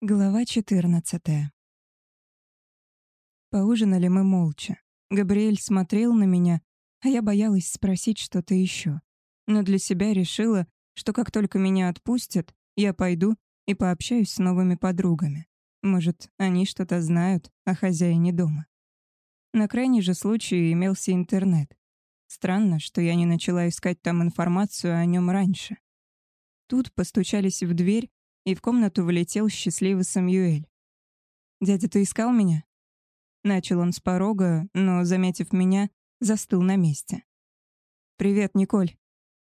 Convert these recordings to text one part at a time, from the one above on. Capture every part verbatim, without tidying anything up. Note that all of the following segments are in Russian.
Глава четырнадцатая. Поужинали мы молча. Габриэль смотрел на меня, а я боялась спросить что-то еще. Но для себя решила, что как только меня отпустят, я пойду и пообщаюсь с новыми подругами. Может, они что-то знают о хозяине дома. На крайний же случай имелся интернет. Странно, что я не начала искать там информацию о нем раньше. Тут постучались в дверь, и в комнату влетел счастливый Самюэль. «Дядя, ты искал меня?» Начал он с порога, но, заметив меня, застыл на месте. «Привет, Николь».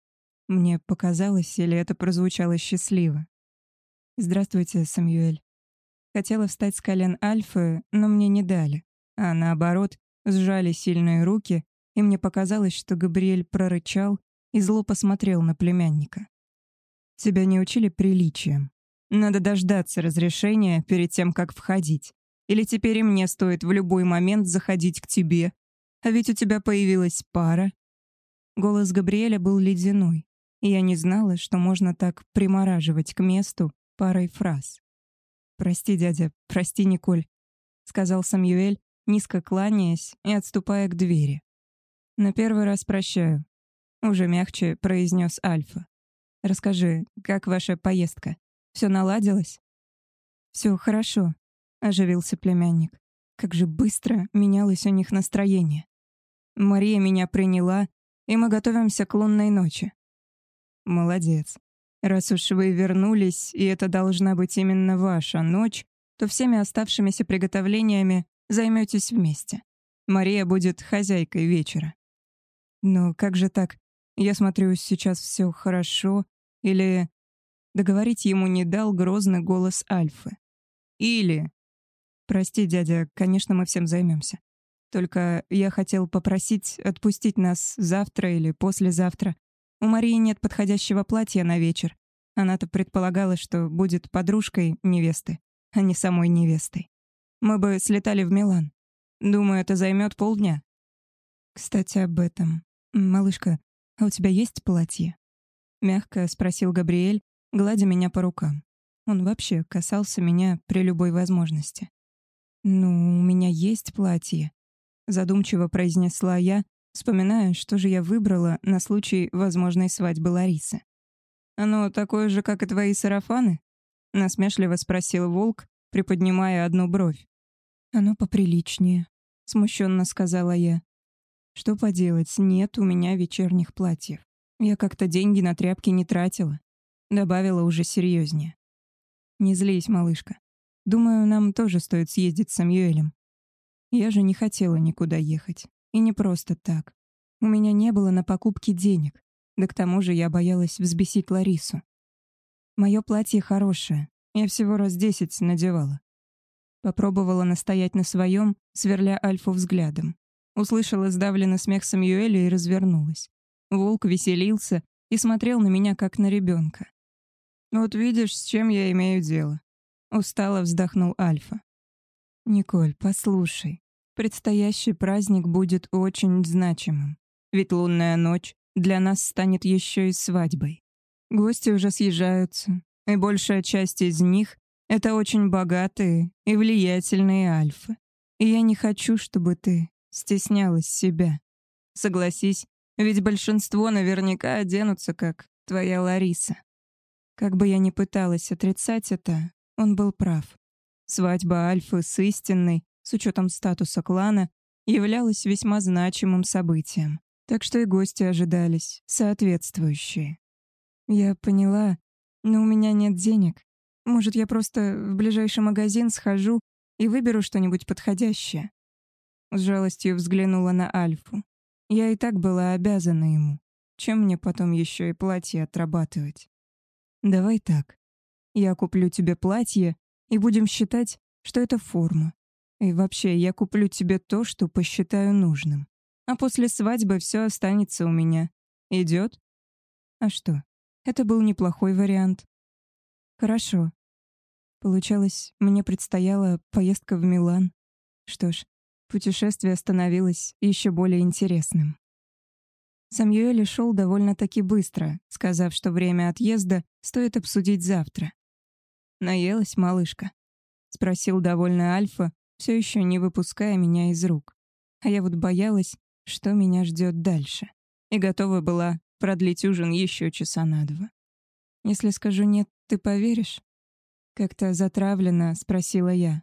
Мне показалось, или это прозвучало счастливо. «Здравствуйте, Самюэль». Хотела встать с колен Альфы, но мне не дали, а наоборот, сжали сильные руки, и мне показалось, что Габриэль прорычал и зло посмотрел на племянника. «Тебя не учили приличиям. Надо дождаться разрешения перед тем, как входить. Или теперь и мне стоит в любой момент заходить к тебе. А ведь у тебя появилась пара». Голос Габриэля был ледяной, и я не знала, что можно так примораживать к месту парой фраз. «Прости, дядя, прости, Николь», — сказал Самюэль, низко кланяясь и отступая к двери. «На первый раз прощаю», — уже мягче произнес Альфа. «Расскажи, как ваша поездка? Все наладилось?» «Все хорошо», — оживился племянник. Как же быстро менялось у них настроение. «Мария меня приняла, и мы готовимся к лунной ночи». «Молодец. Раз уж вы вернулись, и это должна быть именно ваша ночь, то всеми оставшимися приготовлениями займётесь вместе. Мария будет хозяйкой вечера». «Но как же так? Я смотрю, сейчас все хорошо. Или...» Договорить ему не дал грозный голос Альфы. «Или...» «Прости, дядя, конечно, мы всем займемся. Только я хотел попросить отпустить нас завтра или послезавтра. У Марии нет подходящего платья на вечер. Она-то предполагала, что будет подружкой невесты, а не самой невестой. Мы бы слетали в Милан. Думаю, это займет полдня». «Кстати, об этом. Малышка, а у тебя есть платье?» Мягко спросил Габриэль, гладя меня по рукам. Он вообще касался меня при любой возможности. «Ну, у меня есть платье», — задумчиво произнесла я, вспоминая, что же я выбрала на случай возможной свадьбы Ларисы. «Оно такое же, как и твои сарафаны?» — насмешливо спросил Волк, приподнимая одну бровь. «Оно поприличнее», — смущенно сказала я. «Что поделать, нет у меня вечерних платьев. Я как-то деньги на тряпки не тратила». Добавила уже серьезнее. «Не злись, малышка. Думаю, нам тоже стоит съездить с Самюэлем. Я же не хотела никуда ехать. И не просто так. У меня не было на покупки денег. Да к тому же я боялась взбесить Ларису. Мое платье хорошее. Я всего раз десять надевала». Попробовала настоять на своем, сверля Альфу взглядом. Услышала сдавленный смех Самюэля и развернулась. Волк веселился и смотрел на меня, как на ребенка. «Вот видишь, с чем я имею дело», — устало вздохнул Альфа. «Николь, послушай, предстоящий праздник будет очень значимым, ведь лунная ночь для нас станет еще и свадьбой. Гости уже съезжаются, и большая часть из них — это очень богатые и влиятельные альфы. И я не хочу, чтобы ты стеснялась себя. Согласись, ведь большинство наверняка оденутся, как твоя Лариса». Как бы я ни пыталась отрицать это, он был прав. Свадьба Альфы с истинной, с учетом статуса клана, являлась весьма значимым событием. Так что и гости ожидались, соответствующие. Я поняла, но у меня нет денег. Может, я просто в ближайший магазин схожу и выберу что-нибудь подходящее. С жалостью взглянула на Альфу. Я и так была обязана ему. Чем мне потом еще и платье отрабатывать? «Давай так. Я куплю тебе платье, и будем считать, что это форма. И вообще, я куплю тебе то, что посчитаю нужным. А после свадьбы все останется у меня. Идет?» А что? Это был неплохой вариант. Хорошо. Получалось, мне предстояла поездка в Милан. Что ж, путешествие становилось еще более интересным. Самюэль шел довольно-таки быстро, сказав, что время отъезда стоит обсудить завтра. «Наелась, малышка?» — спросил довольный Альфа, все еще не выпуская меня из рук. А я вот боялась, что меня ждет дальше, и готова была продлить ужин еще часа на два. «Если скажу «нет», ты поверишь?» — как-то затравленно спросила я.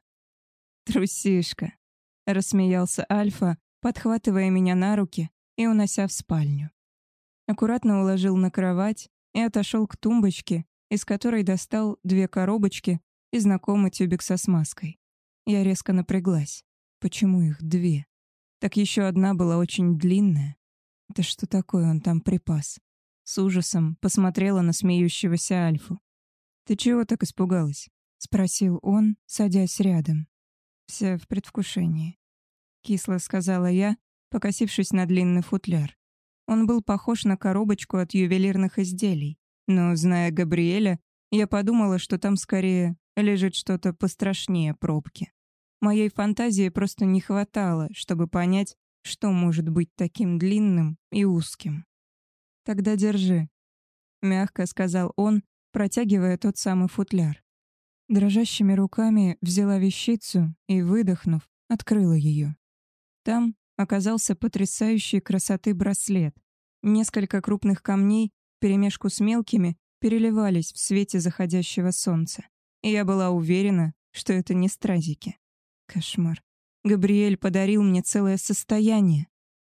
«Трусишка», — рассмеялся Альфа, подхватывая меня на руки и унося в спальню. Аккуратно уложил на кровать и отошел к тумбочке, из которой достал две коробочки и знакомый тюбик со смазкой. Я резко напряглась. Почему их две? Так еще одна была очень длинная. Это что такое он там припас? С ужасом посмотрела на смеющегося Альфу. «Ты чего так испугалась?» — спросил он, садясь рядом. «Вся в предвкушении», — кисло сказала я, покосившись на длинный футляр. Он был похож на коробочку от ювелирных изделий, но, зная Габриэля, я подумала, что там скорее лежит что-то пострашнее пробки. Моей фантазии просто не хватало, чтобы понять, что может быть таким длинным и узким. «Тогда держи», — мягко сказал он, протягивая тот самый футляр. Дрожащими руками взяла вещицу и, выдохнув, открыла ее. Там оказался потрясающей красоты браслет. Несколько крупных камней вперемешку с мелкими переливались в свете заходящего солнца. И я была уверена, что это не стразики. Кошмар. Габриэль подарил мне целое состояние.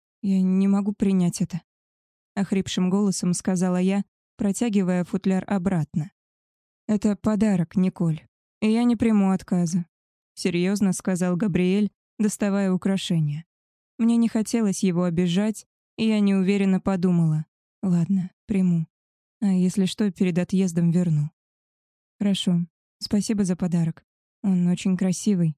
Я не могу принять это. Охрипшим голосом сказала я, протягивая футляр обратно. Это подарок, Николь, и я не приму отказа. Серьезно сказал Габриэль, доставая украшение. Мне не хотелось его обижать, и я неуверенно подумала. Ладно, приму. А если что, перед отъездом верну. Хорошо. Спасибо за подарок. Он очень красивый.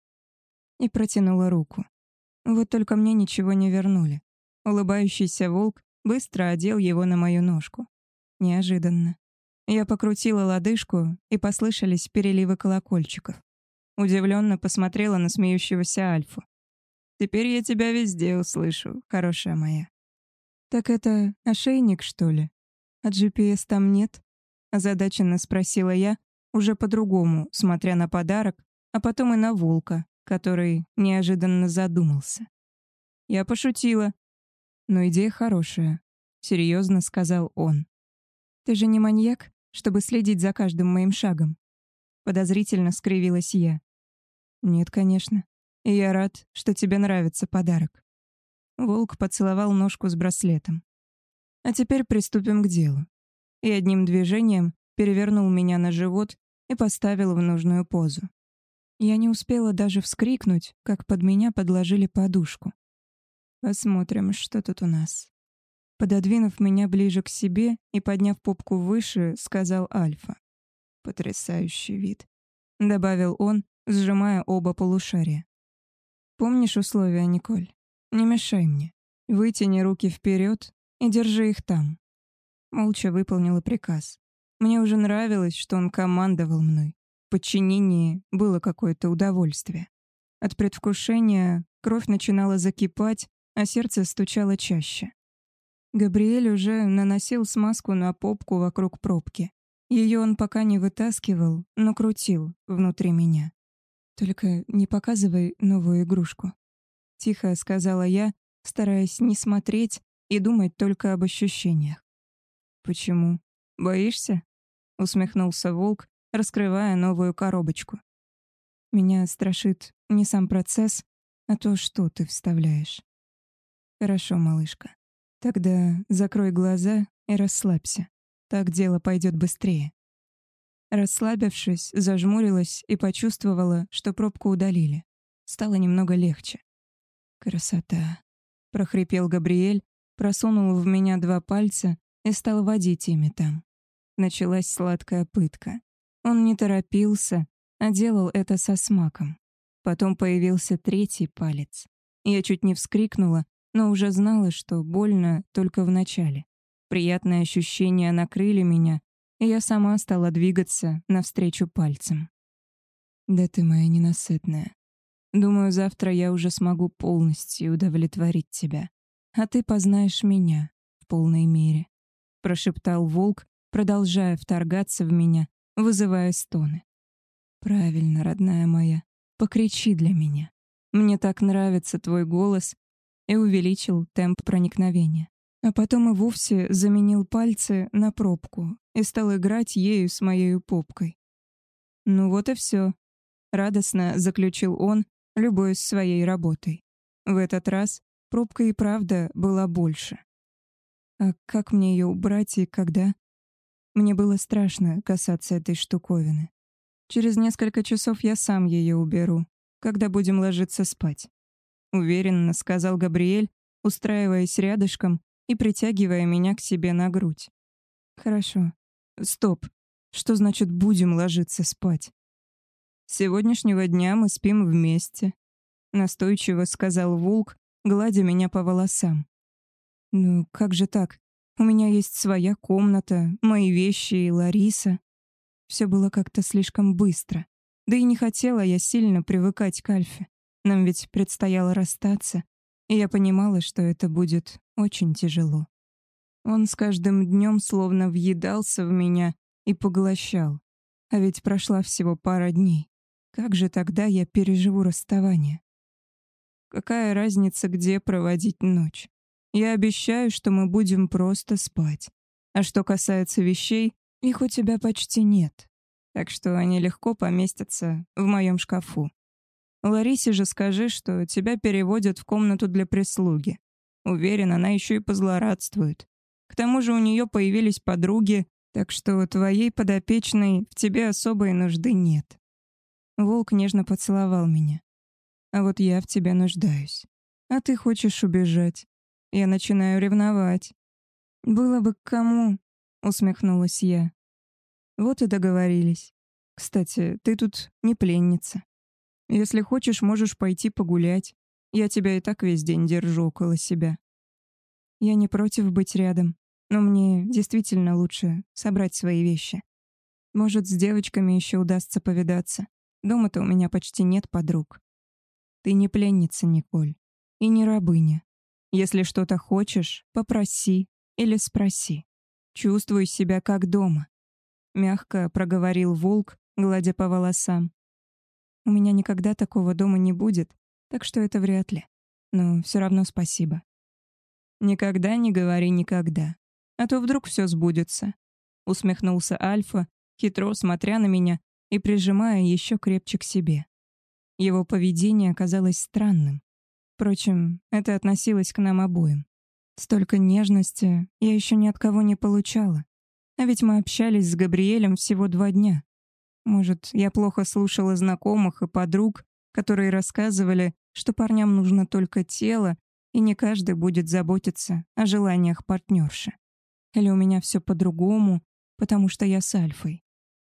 И протянула руку. Вот только мне ничего не вернули. Улыбающийся волк быстро одел его на мою ножку. Неожиданно. Я покрутила лодыжку, и послышались переливы колокольчиков. Удивленно посмотрела на смеющегося Альфу. «Теперь я тебя везде услышу, хорошая моя». «Так это ошейник, что ли? А джи пи эс там нет?» Озадаченно спросила я, уже по-другому, смотря на подарок, а потом и на волка, который неожиданно задумался. Я пошутила. «Но идея хорошая», — серьезно сказал он. «Ты же не маньяк, чтобы следить за каждым моим шагом?» Подозрительно скривилась я. «Нет, конечно. И я рад, что тебе нравится подарок». Волк поцеловал ножку с браслетом. «А теперь приступим к делу». И одним движением перевернул меня на живот и поставил в нужную позу. Я не успела даже вскрикнуть, как под меня подложили подушку. «Посмотрим, что тут у нас». Пододвинув меня ближе к себе и подняв попку выше, сказал Альфа. «Потрясающий вид», — добавил он, сжимая оба полушария. «Помнишь условия, Николь? Не мешай мне. Вытяни руки вперед и держи их там». Молча выполнила приказ. Мне уже нравилось, что он командовал мной. В подчинении было какое-то удовольствие. От предвкушения кровь начинала закипать, а сердце стучало чаще. Габриэль уже наносил смазку на попку вокруг пробки. Ее он пока не вытаскивал, но крутил внутри меня. «Только не показывай новую игрушку», — тихо сказала я, стараясь не смотреть и думать только об ощущениях. «Почему? Боишься?» — усмехнулся волк, раскрывая новую коробочку. «Меня страшит не сам процесс, а то, что ты вставляешь». «Хорошо, малышка. Тогда закрой глаза и расслабься. Так дело пойдет быстрее». Расслабившись, зажмурилась и почувствовала, что пробку удалили. Стало немного легче. «Красота!» — прохрипел Габриэль, просунул в меня два пальца и стал водить ими там. Началась сладкая пытка. Он не торопился, а делал это со смаком. Потом появился третий палец. Я чуть не вскрикнула, но уже знала, что больно только в начале. Приятные ощущения накрыли меня, и я сама стала двигаться навстречу пальцам. «Да ты моя ненасытная. Думаю, завтра я уже смогу полностью удовлетворить тебя, а ты познаешь меня в полной мере», — прошептал волк, продолжая вторгаться в меня, вызывая стоны. Правильно, родная моя, покричи для меня. Мне так нравится твой голос, и увеличил темп проникновения. А потом и вовсе заменил пальцы на пробку и стал играть ею с моей попкой. Ну вот и все. Радостно заключил он, любуясь своей работой. В этот раз пробка и правда была больше. А как мне ее убрать и когда? Мне было страшно касаться этой штуковины. Через несколько часов я сам ее уберу, когда будем ложиться спать. Уверенно сказал Габриэль, устраиваясь рядышком и притягивая меня к себе на грудь. Хорошо. Стоп. Что значит «будем ложиться спать»? С сегодняшнего дня мы спим вместе, настойчиво сказал Вулк, гладя меня по волосам. Ну, как же так? У меня есть своя комната, мои вещи и Лариса. Все было как-то слишком быстро. Да и не хотела я сильно привыкать к Альфе. Нам ведь предстояло расстаться, и я понимала, что это будет очень тяжело. Он с каждым днем словно въедался в меня и поглощал. А ведь прошла всего пара дней. Как же тогда я переживу расставание? Какая разница, где проводить ночь? Я обещаю, что мы будем просто спать. А что касается вещей, их у тебя почти нет. Так что они легко поместятся в моем шкафу. Ларисе же скажи, что тебя переводят в комнату для прислуги. Уверен, она еще и позлорадствует. К тому же у нее появились подруги, так что твоей подопечной в тебе особой нужды нет. Волк нежно поцеловал меня. А вот я в тебе нуждаюсь. А ты хочешь убежать. Я начинаю ревновать. Было бы к кому, усмехнулась я. Вот и договорились. Кстати, ты тут не пленница. Если хочешь, можешь пойти погулять. Я тебя и так весь день держу около себя. Я не против быть рядом, но мне действительно лучше собрать свои вещи. Может, с девочками еще удастся повидаться. Дома-то у меня почти нет подруг. Ты не пленница, Николь, и не рабыня. Если что-то хочешь, попроси или спроси. Чувствуй себя как дома. Мягко проговорил Волк, гладя по волосам. У меня никогда такого дома не будет, так что это вряд ли. Но все равно спасибо. Никогда не говори никогда, а то вдруг все сбудется. Усмехнулся Альфа, хитро смотря на меня и прижимая еще крепче к себе. Его поведение оказалось странным. Впрочем, это относилось к нам обоим. Столько нежности я еще ни от кого не получала. А ведь мы общались с Габриэлем всего два дня. Может, я плохо слушала знакомых и подруг, которые рассказывали, что парням нужно только тело, и не каждый будет заботиться о желаниях партнерши. Или у меня все по-другому, потому что я с Альфой.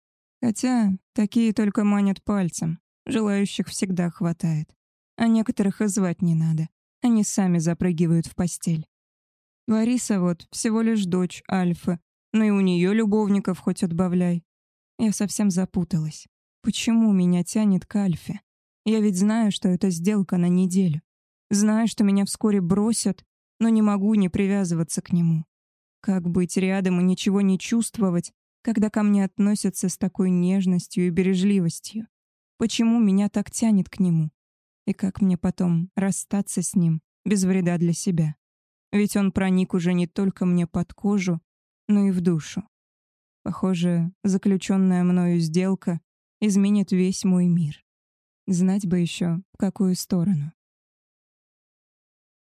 Хотя такие только манят пальцем, желающих всегда хватает. А некоторых и звать не надо, они сами запрыгивают в постель. Лариса вот всего лишь дочь Альфы, но и у нее любовников хоть отбавляй. Я совсем запуталась. Почему меня тянет к Альфе? Я ведь знаю, что это сделка на неделю. Знаю, что меня вскоре бросят, но не могу не привязываться к нему. Как быть рядом и ничего не чувствовать, когда ко мне относятся с такой нежностью и бережливостью? Почему меня так тянет к нему? И как мне потом расстаться с ним без вреда для себя? Ведь он проник уже не только мне под кожу, но и в душу. Похоже, заключенная мною сделка изменит весь мой мир. Знать бы еще, в какую сторону.